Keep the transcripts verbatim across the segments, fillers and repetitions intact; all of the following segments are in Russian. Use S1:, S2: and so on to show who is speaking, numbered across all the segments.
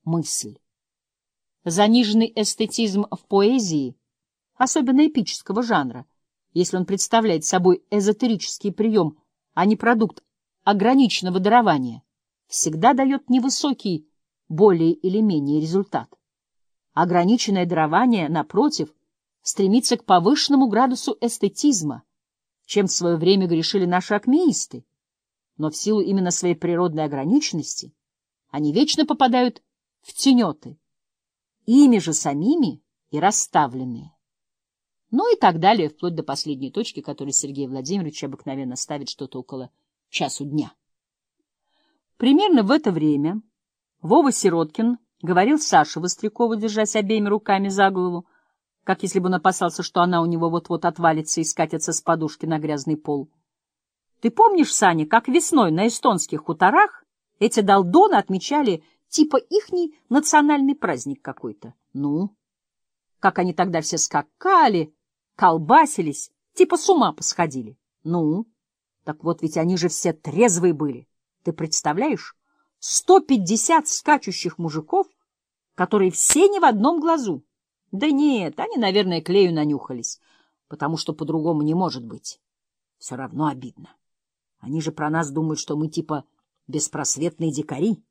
S1: мысль. Заниженный эстетизм в поэзии, особенно эпического жанра, если он представляет собой эзотерический прием, а не продукт ограниченного дарования, всегда дает невысокий, более или менее результат. Ограниченное дарование, напротив, стремится к повышенному градусу эстетизма, чем в свое время грешили наши акмеисты, но в силу именно своей природной ограниченности они вечно попадают в тенеты, ими же самими и расставленные. Ну и так далее, вплоть до последней точки, которой Сергей Владимирович обыкновенно ставит что-то около часу дня. Примерно в это время Вова Сироткин говорил Саше Вострякову, держась обеими руками за голову, как если бы он опасался, что она у него вот-вот отвалится и скатится с подушки на грязный пол. Ты помнишь, Саня, как весной на эстонских хуторах эти долдоны отмечали типа ихний национальный праздник какой-то? Ну, как они тогда все скакали, колбасились, типа с ума посходили. Ну, так вот ведь они же все трезвые были. Ты представляешь? Сто пятьдесят скачущих мужиков, которые все не в одном глазу. Да нет, они, наверное, клею нанюхались, потому что по-другому не может быть. Все равно обидно. Они же про нас думают, что мы типа беспросветные дикари.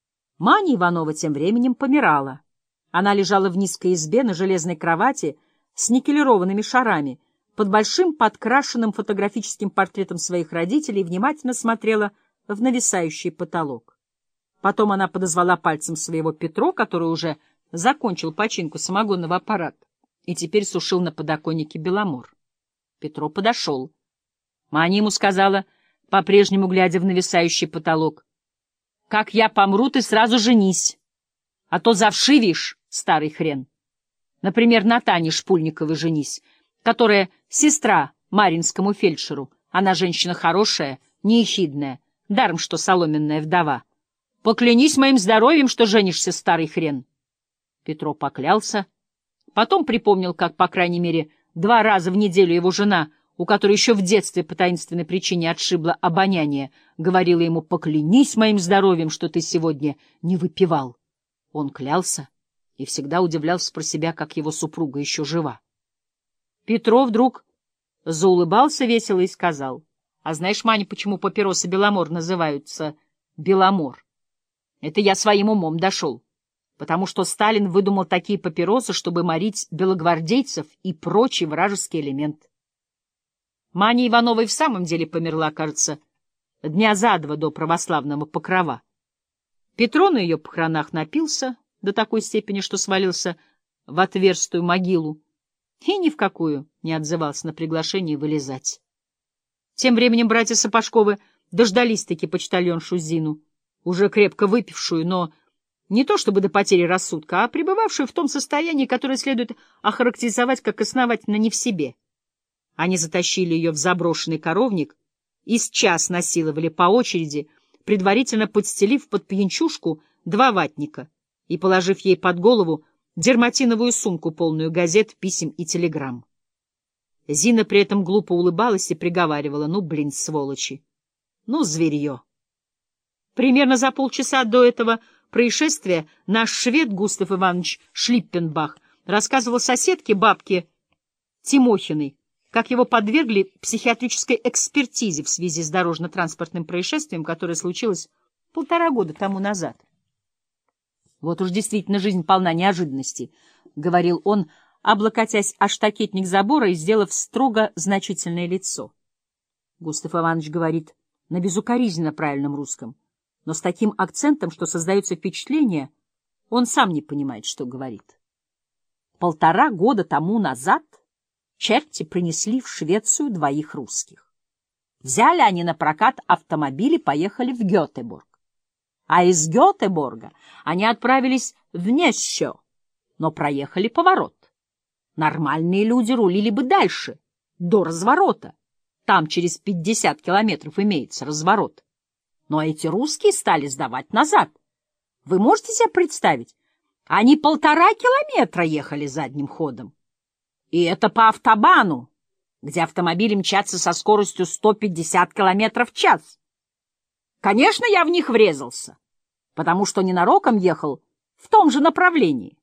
S1: Маня Иванова тем временем помирала. Она лежала в низкой избе на железной кровати с никелированными шарами под большим подкрашенным фотографическим портретом своих родителей и внимательно смотрела в нависающий потолок. Потом она подозвала пальцем своего Петро, который уже закончил починку самогонного аппарата и теперь сушил на подоконнике беломор. Петро подошел. Маня ему сказала, по-прежнему глядя в нависающий потолок: «Как я помру, ты сразу женись, а то завшивишь, старый хрен. Например, на Тане Шпульниковой женись, которая сестра Маринскому фельдшеру. Она женщина хорошая, неехидная, даром что соломенная вдова. Поклянись моим здоровьем, что женишься, старый хрен». Петро поклялся, потом припомнил, как, по крайней мере, два раза в неделю его жена, у которой еще в детстве по таинственной причине отшибло обоняние, говорила ему: «Поклянись моим здоровьем, что ты сегодня не выпивал». Он клялся и всегда удивлялся про себя, как его супруга еще жива. Петро вдруг заулыбался весело и сказал: «А знаешь, Маня, почему папиросы Беломор называются Беломор? Это я своим умом дошел, потому что Сталин выдумал такие папиросы, чтобы морить белогвардейцев и прочий вражеский элемент». Маня Иванова и в самом деле померла, кажется, дня за два до православного Покрова. Петро на ее похоронах напился до такой степени, что свалился в отверстую могилу и ни в какую не отзывался на приглашение вылезать. Тем временем братья Сапожковы дождались-таки почтальоншу Зину, уже крепко выпившую, но не то чтобы до потери рассудка, а пребывавшую в том состоянии, которое следует охарактеризовать как основательно не в себе. Они затащили ее в заброшенный коровник и с час насиловали по очереди, предварительно подстелив под пьянчушку два ватника и положив ей под голову дерматиновую сумку, полную газет, писем и телеграмм. Зина при этом глупо улыбалась и приговаривала: «Ну, блин, сволочи! Ну, зверье!» Примерно за полчаса до этого происшествия наш швед Густав Иванович Шлиппенбах рассказывал соседке, бабке Тимохиной, как его подвергли психиатрической экспертизе в связи с дорожно-транспортным происшествием, которое случилось полтора года тому назад. «Вот уж действительно жизнь полна неожиданностей», — говорил он, облокотясь о штакетник забора и сделав строго значительное лицо. Густав Иванович говорит на безукоризненно правильном русском, но с таким акцентом, что создается впечатление, он сам не понимает, что говорит. Полтора года тому назад черти принесли в Швецию двоих русских. Взяли они на прокат автомобиль и поехали в Гетеборг. А из Гетеборга они отправились в Несщо, но проехали поворот. Нормальные люди рулили бы дальше, до разворота. Там через пятьдесят километров имеется разворот. Но эти русские стали сдавать назад. Вы можете себе представить? Они полтора километра ехали задним ходом. И это по автобану, где автомобили мчатся со скоростью сто пятьдесят километров в час. Конечно, я в них врезался, потому что ненароком ехал в том же направлении.